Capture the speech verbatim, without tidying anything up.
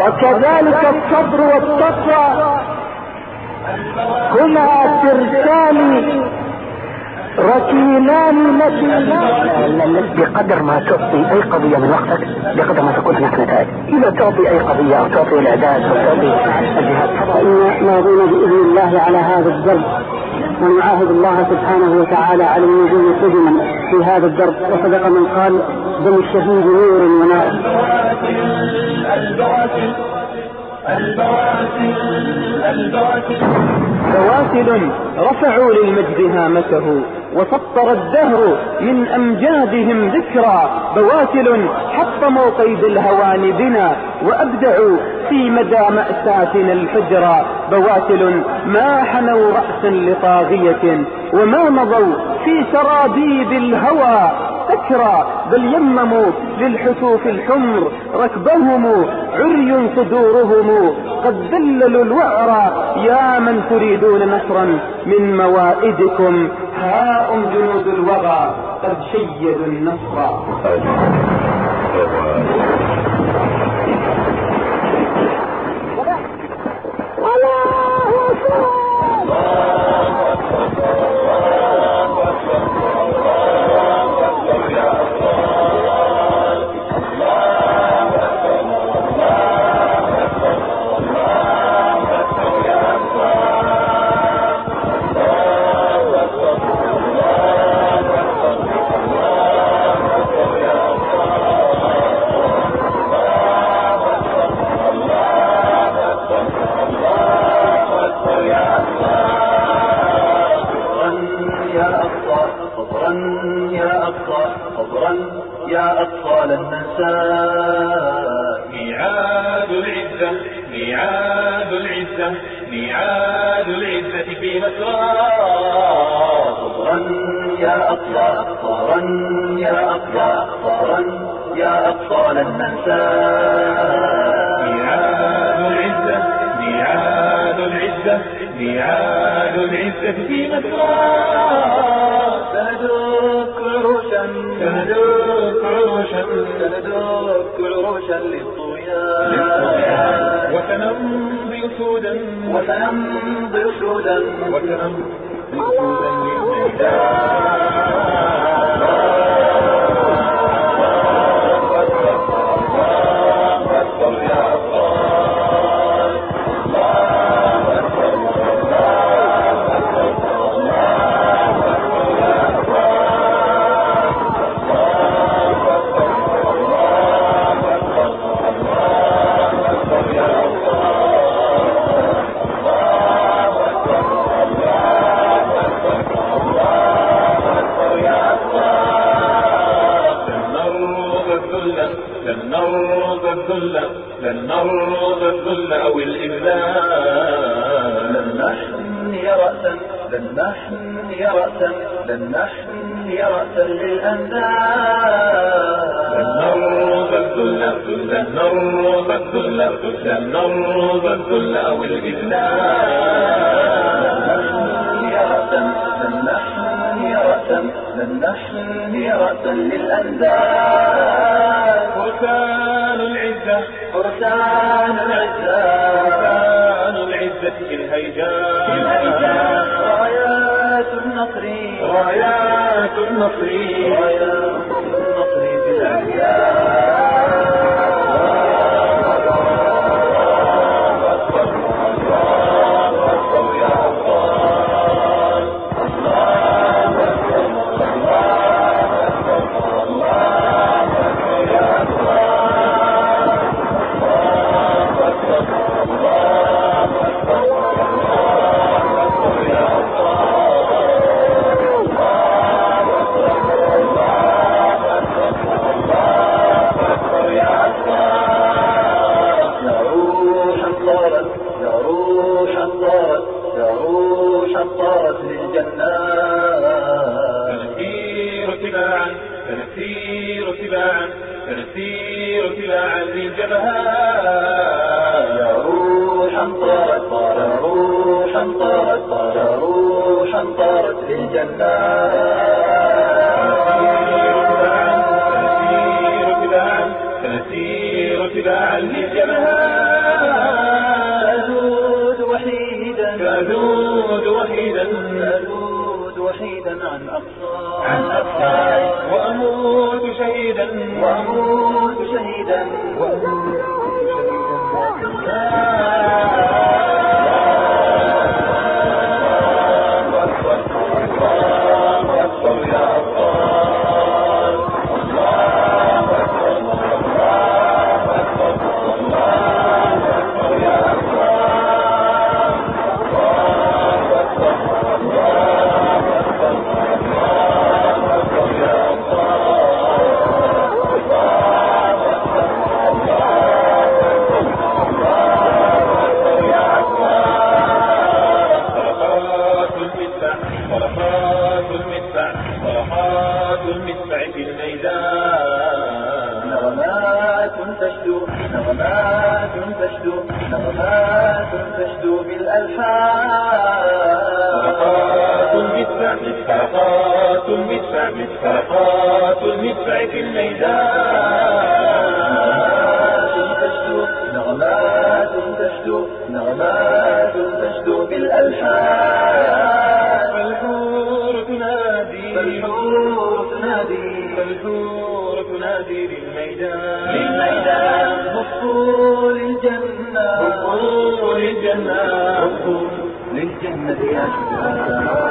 وكذلك الصبر والتقوى هما ترسان ركينان متينان. بقدر ما تعطي اي قضية من وقتك بقدر ما تكون هناك نتائج. اذا تعطي اي قضية او تعطي الاعداد او تعطي الجهات، فإن ماضون بإذن الله على هذا الدرب، ونعاهد الله سبحانه وتعالى على النجوم قدما في هذا الدرب. وصدق من قال دم الشهيد نور ونار. بواسل رفعوا للمجد هامته، وسطر الدهر من أمجادهم ذكرى. بواسل حطموا قيد الهوان بنا، وأبدعوا في مدى مأساتنا الحجرى. بواسل ما حنوا رأسا لطاغية، وما مضوا في سراديب الهوى سكرى، بل يمموا للحتوف الحمر ركبهم، عري صدورهم قد ذللوا الوعرى. يا من تريدون نصرا من موائدكم، هاؤم جنود الوغى قد شيدوا النصر. يا أطفال النساء، ميعاد العزة ميعاد العزة ميعاد العزة في مسرى. صبرا يا أطفال صبرا يا أطفال صبرا يا أطفال النساء. ميعاد العزة ميعاد العزة ميعاد العزة في مسرى. سندك عروشا سندك عروشا سندك عروشا للطغيان، وسنمضي أسودا وسنمضي أسودا وسنمضي أسودا للميدان. لن نرضى الذل لن نرضى الذل أو الإذلال. لن نحني رأسا لن نحني رأسا لن نحني رأسا للأندال. لن نرضى الذل لن نرضى الذل لن نرضى الذل أو الإذلال. لن نحني رأسا لن نحني رأسا للأندال. فرسان العزة فرسان العزة فرسان العزة في الهيجان. رايات النصر رايات النصر رايات النصر في الأعيان. فنسير تباعا فنسير تباعا للجبهات. يا روحا طارت يا روحا طارت يا روحا طارت للجنات. فنسير تباعا فنسير تباعا فنسير تباعا للجبهات. وحيدا عن أقصاي وأموت شهيدا وأموت شهيدا وأموت نغمات تشدو نغمات تشدو بالألحان فرقات المدفع فرقات المدفع فرقات المدفع في الميدان تشدو نغمات تشدو نغمات تشدو بالألحان فالحور تنادي فالحور تنادي فالحور تنادي للميدان للميدان هبوا للجنة هبوا للجنة هبوا للجنة يا شباب